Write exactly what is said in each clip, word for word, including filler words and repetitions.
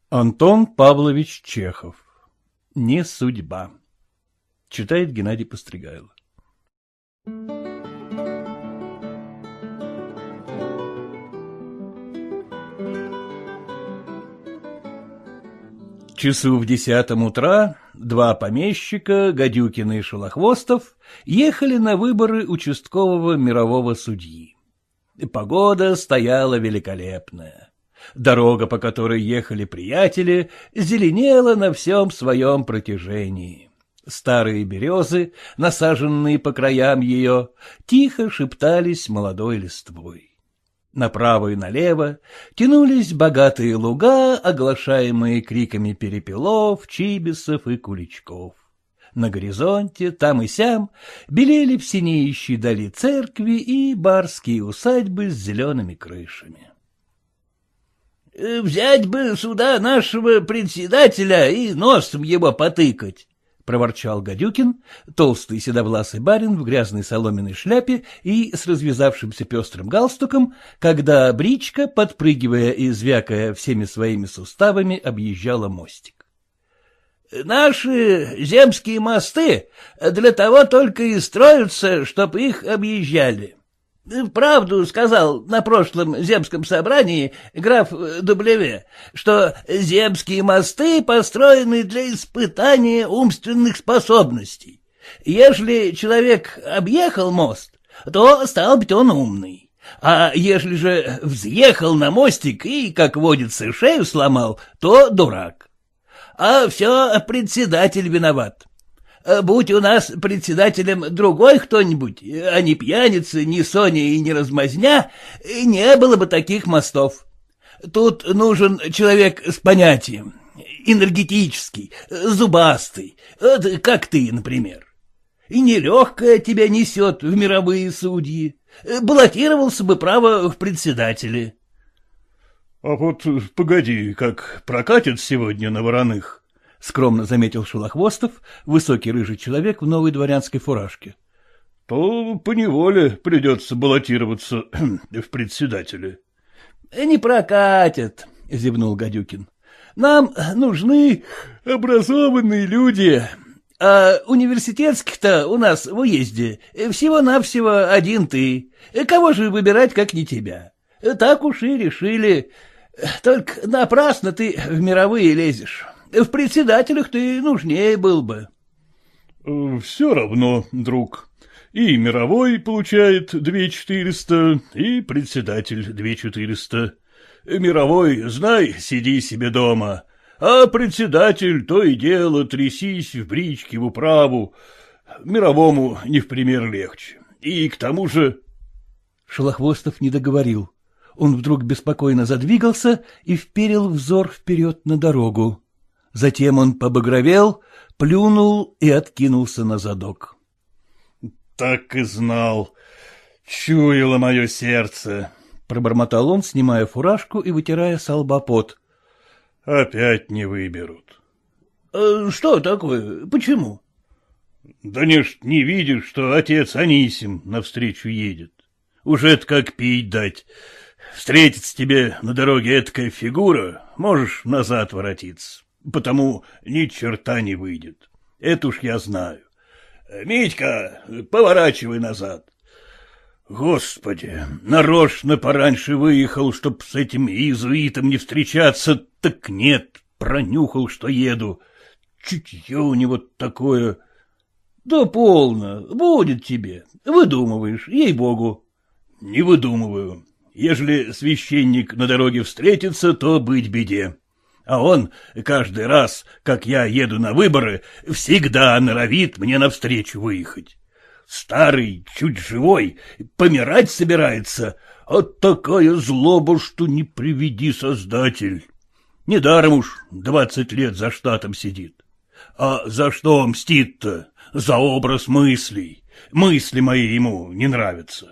Антон Павлович Чехов. Не судьба. Читает Геннадий Постригайло. Часу в десятом утра два помещика, Гадюкин и Шелохвостов, ехали на выборы участкового мирового судьи. Погода стояла великолепная. Дорога, по которой ехали приятели, зеленела на всем своем протяжении. Старые березы, насаженные по краям ее, тихо шептались молодой листвой. Направо и налево тянулись богатые луга, оглашаемые криками перепелов, чибисов и куличков. На горизонте, там и сям, белели в синеющей дали церкви и барские усадьбы с зелеными крышами. — Взять бы сюда нашего председателя и носом его потыкать, — проворчал Гадюкин, толстый седовласый барин в грязной соломенной шляпе и с развязавшимся пестрым галстуком, когда бричка, подпрыгивая и звякая всеми своими суставами, объезжала мостик. — Наши земские мосты для того только и строятся, чтоб их объезжали. Правду сказал на прошлом земском собрании граф Дублеве, что земские мосты построены для испытания умственных способностей. Ежели человек объехал мост, то, стал быть, он умный. А ежели же взъехал на мостик и, как водится, шею сломал, то дурак. А все председатель виноват. Будь у нас председателем другой кто-нибудь, а не пьяница, не Соня и не размазня, не было бы таких мостов. Тут нужен человек с понятием, энергетический, зубастый, вот как ты, например. И нелегкое тебя несет в мировые судьи. Баллотировался бы, право, в председатели. — А вот погоди, как прокатит сегодня на Вороных, — скромно заметил Шелохвостов, высокий рыжий человек в новой дворянской фуражке, — то поневоле придется баллотироваться в председатели. — Не прокатит, — зевнул Гадюкин. — Нам нужны образованные люди, а университетских-то у нас в уезде всего-навсего один ты. Кого же выбирать, как не тебя? Так уж и решили. Только напрасно ты в мировые лезешь. В председателях ты нужнее был бы. — Все равно, друг. И мировой получает две четыреста, и председатель две четыреста. Мировой, знай, сиди себе дома, а председатель то и дело трясись в бричке в управу. Мировому не в пример легче. И к тому же... Шелохвостов не договорил. Он вдруг беспокойно задвигался и вперил взор вперед на дорогу. Затем он побагровел, плюнул и откинулся на задок. — Так и знал. Чуяло мое сердце, — пробормотал он, снимая фуражку и вытирая со лба пот. — Опять не выберут. А — Что такое? Почему? — Да не ж не видишь, что отец Анисим навстречу едет. Уже-то как пить дать. Встретится тебе на дороге этакая фигура, можешь назад воротиться. Потому ни черта не выйдет. Это уж я знаю. Митька, поворачивай назад. Господи, нарочно пораньше выехал, чтоб с этим иезуитом не встречаться, так нет, пронюхал, что еду. Чутье у него такое. Да полно, будет тебе. Выдумываешь, ей-богу. Не выдумываю. Ежели священник на дороге встретится, то быть беде. А он каждый раз, как я еду на выборы, всегда норовит мне навстречу выехать. Старый, чуть живой, помирать собирается, а такая злоба, что не приведи Создатель. Недаром уж двадцать лет за штатом сидит. А за что мстит-то? За образ мыслей. Мысли мои ему не нравятся.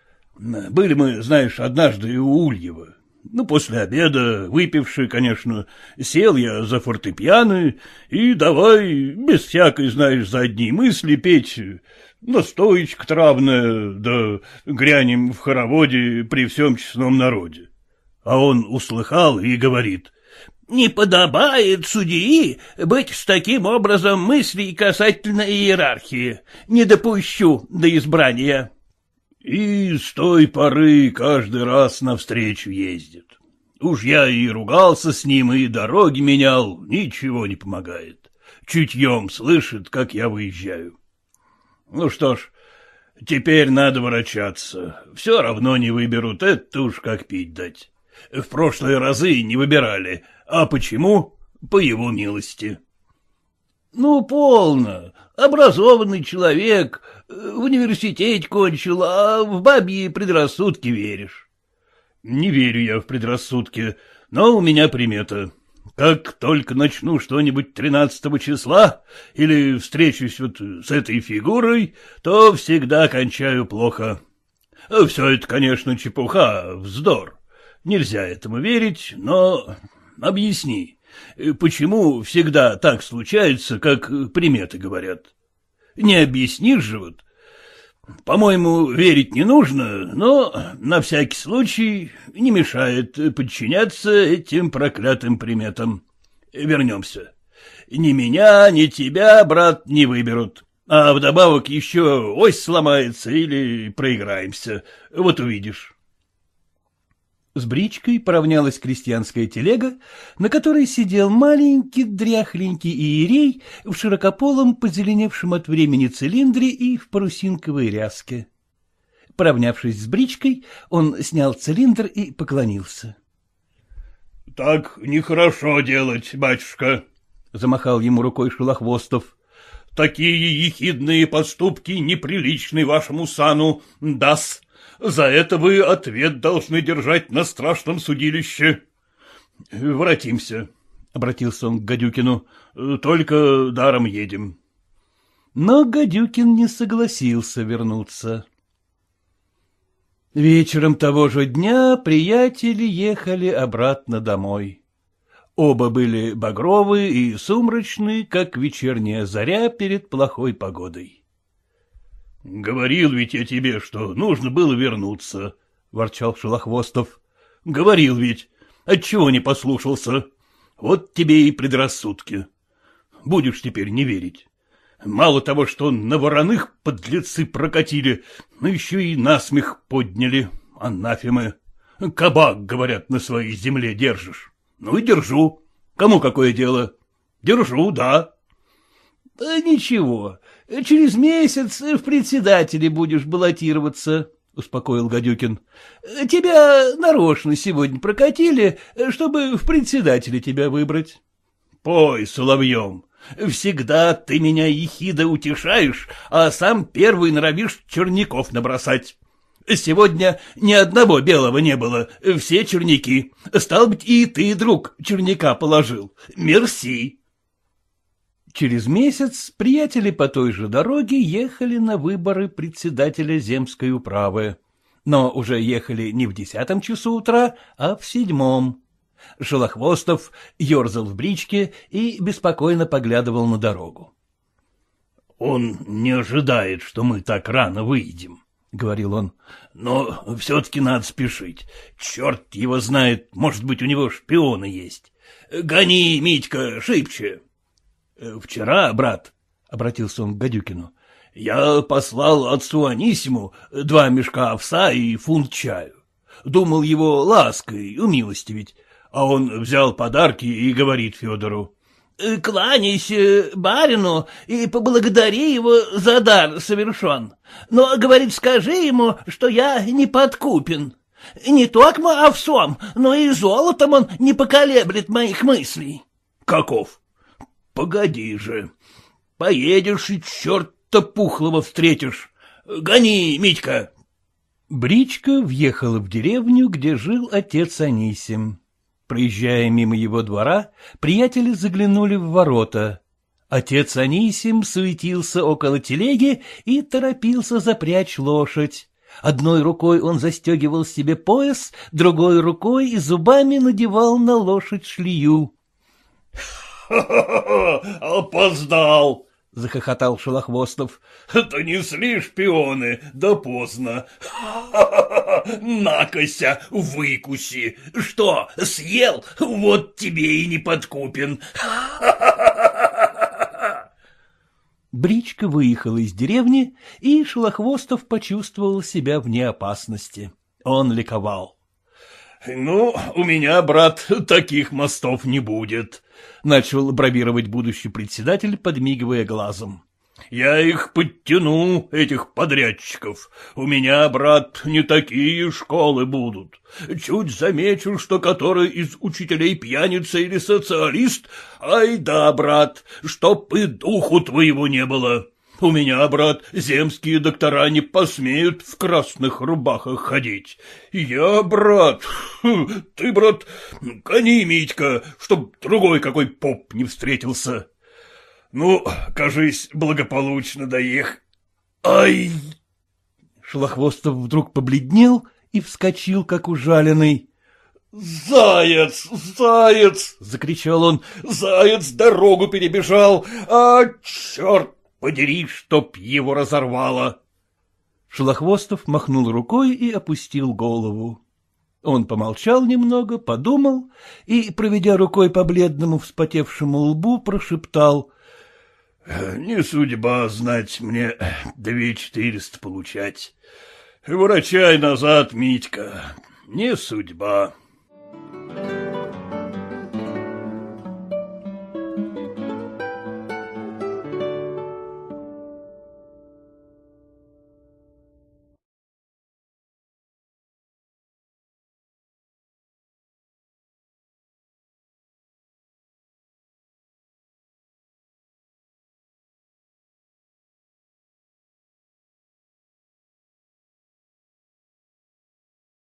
Были мы, знаешь, однажды у Ульева. Ну, после обеда, выпивший, конечно, сел я за фортепиано и давай, без всякой, знаешь, задней мысли петь, настоечка травная, да грянем в хороводе при всем честном народе. А он услыхал и говорит: Не подобает судьи быть с таким образом мыслей касательно иерархии. Не допущу до избрания. И с той поры каждый раз навстречу ездит. Уж я и ругался с ним, и дороги менял, ничего не помогает. Чутьем слышит, как я выезжаю. Ну что ж, теперь надо ворочаться. Все равно не выберут, это уж как пить дать. В прошлые разы не выбирали. А почему? По его милости. Ну, полно. Образованный человек, в университете кончил, а в бабьи предрассудки веришь. Не верю я в предрассудки, но у меня примета. Как только начну что-нибудь тринадцатого числа или встречусь вот с этой фигурой, то всегда кончаю плохо. Все это, конечно, чепуха, вздор. Нельзя этому верить, но объясни, почему всегда так случается, как приметы говорят? Не объяснишь же вот. По-моему, верить не нужно, но на всякий случай не мешает подчиняться этим проклятым приметам. Вернемся. Ни меня, ни тебя, брат, не выберут. А вдобавок еще ось сломается или проиграемся. Вот увидишь. С бричкой поравнялась крестьянская телега, на которой сидел маленький дряхленький иерей в широкополом, позеленевшем от времени цилиндре и в парусинковой ряске. Поравнявшись с бричкой, он снял цилиндр и поклонился. — Так нехорошо делать, батюшка, — замахал ему рукой Шелохвостов. — Такие ехидные поступки неприличны вашему сану, дас. За это вы ответ должны держать на страшном судилище. — Воротимся, — обратился он к Гадюкину, — только даром едем. Но Гадюкин не согласился вернуться. Вечером того же дня приятели ехали обратно домой. Оба были багровые и сумрачные, как вечерняя заря перед плохой погодой. — Говорил ведь я тебе, что нужно было вернуться, — ворчал Шелохвостов. — Говорил ведь. Отчего не послушался? Вот тебе и предрассудки. Будешь теперь не верить. Мало того, что на вороных подлецы прокатили, но еще и насмех подняли, анафемы. Кабак, говорят, на своей земле держишь. Ну и держу. Кому какое дело? Держу, да. — Да ничего, через месяц в председатели будешь баллотироваться, — успокоил Гадюкин. — Тебя нарочно сегодня прокатили, чтобы в председатели тебя выбрать. — Пой, соловьем, всегда ты меня ехидо утешаешь, а сам первый норовишь черняков набросать. Сегодня ни одного белого не было, все черняки. Стал быть, и ты, друг, черняка положил. Мерси. Через месяц приятели по той же дороге ехали на выборы председателя земской управы, но уже ехали не в десятом часу утра, а в седьмом. Шелохвостов ерзал в бричке и беспокойно поглядывал на дорогу. — Он не ожидает, что мы так рано выйдем, — говорил он, — но все-таки надо спешить. Черт его знает, может быть, у него шпионы есть. Гони, Митька, шибче. — Вчера, брат, — обратился он к Гадюкину, — я послал отцу Анисиму два мешка овса и фунт чаю. Думал его лаской умилостивить, а он взял подарки и говорит Федору: — Кланяйся барину и поблагодари его за дар совершен. Но, говорит, скажи ему, что я не подкупен. Не токмо овсом, но и золотом он не поколеблет моих мыслей. — Каков? Погоди же. Поедешь и черта пухлого встретишь. Гони, Митька. Бричка въехала в деревню, где жил отец Анисим. Проезжая мимо его двора, приятели заглянули в ворота. Отец Анисим суетился около телеги и торопился запрячь лошадь. Одной рукой он застегивал себе пояс, другой рукой и зубами надевал на лошадь шлею. — Опоздал, — захохотал Шелохвостов. — Донесли шпионы, да поздно. Накося, выкуси. Что, съел? Вот тебе и не подкупен. Бричка выехала из деревни, и Шелохвостов почувствовал себя вне опасности. Он ликовал. — Ну, у меня, брат, таких мостов не будет, — начал бравировать будущий председатель, подмигивая глазом. — Я их подтяну, этих подрядчиков. У меня, брат, не такие школы будут. Чуть замечу, что который из учителей пьяница или социалист, ай да, брат, чтоб и духу твоего не было. У меня, брат, земские доктора не посмеют в красных рубахах ходить. Я, брат, ты, брат, гони, Митька, чтоб другой какой поп не встретился. Ну, кажись, благополучно доех. Ай! Шелохвостов вдруг побледнел и вскочил, как ужаленный. — Заяц, заяц! — закричал он. — Заяц дорогу перебежал, а черт подери, чтоб его разорвало! Шелохвостов махнул рукой и опустил голову. Он помолчал немного, подумал и, проведя рукой по бледному вспотевшему лбу, прошептал: — Не судьба, знать, мне две четыреста получать. Ворочай назад, Митька, не судьба.